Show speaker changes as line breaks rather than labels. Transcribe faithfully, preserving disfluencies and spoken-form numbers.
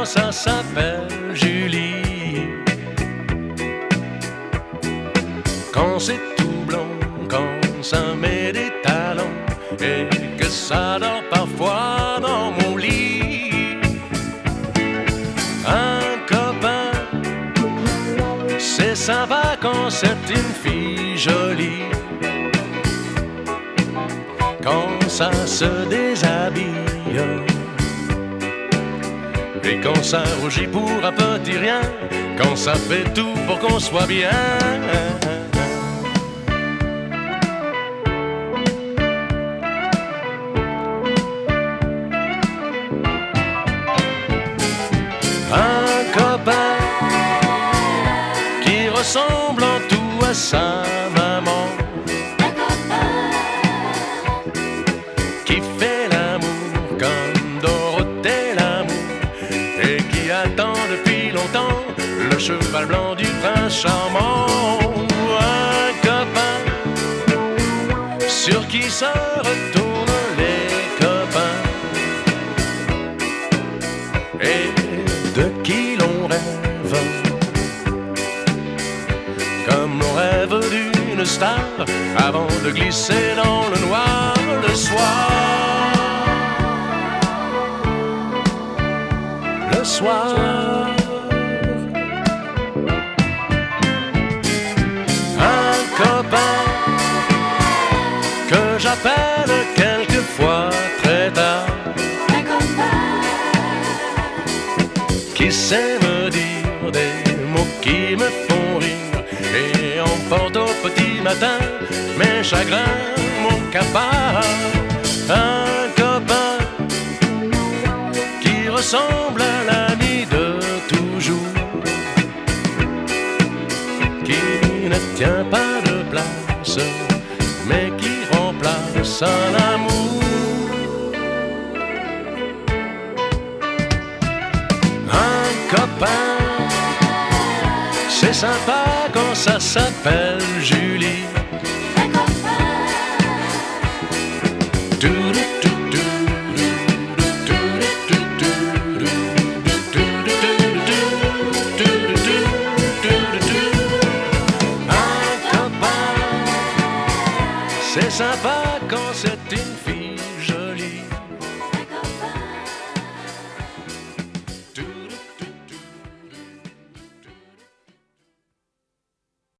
ça s'appelle Julie. Quand c'est tout blanc, quand ça met des talons et que ça dort parfois dans mon lit. Un copain, c'est sympa quand c'est une fille jolie. Quand ça se déshabille et quand ça rougit pour un petit rien, quand ça fait tout pour qu'on soit bien. Un copain qui ressemble en tout à sa maman, qui fait l'amour comme Dorothée l'amour et qui attend depuis longtemps le cheval blanc du prince charmant. Un copain sur qui se retournent les copains et de qui l'on rêve comme on rêve d'une star avant de glisser dans le noir le soir. Le soir. Un copain que j'appelle quelquefois très tard, qui sait me dire des mots qui me font rire et emporte au petit matin mes chagrins, mon cafard. Un copain qui ressemble à l'ami de toujours, qui ne tient pas de place mais qui remplace un amour. Un copain, c'est sympa quand ça s'appelle Julie. Un copain, c'est sympa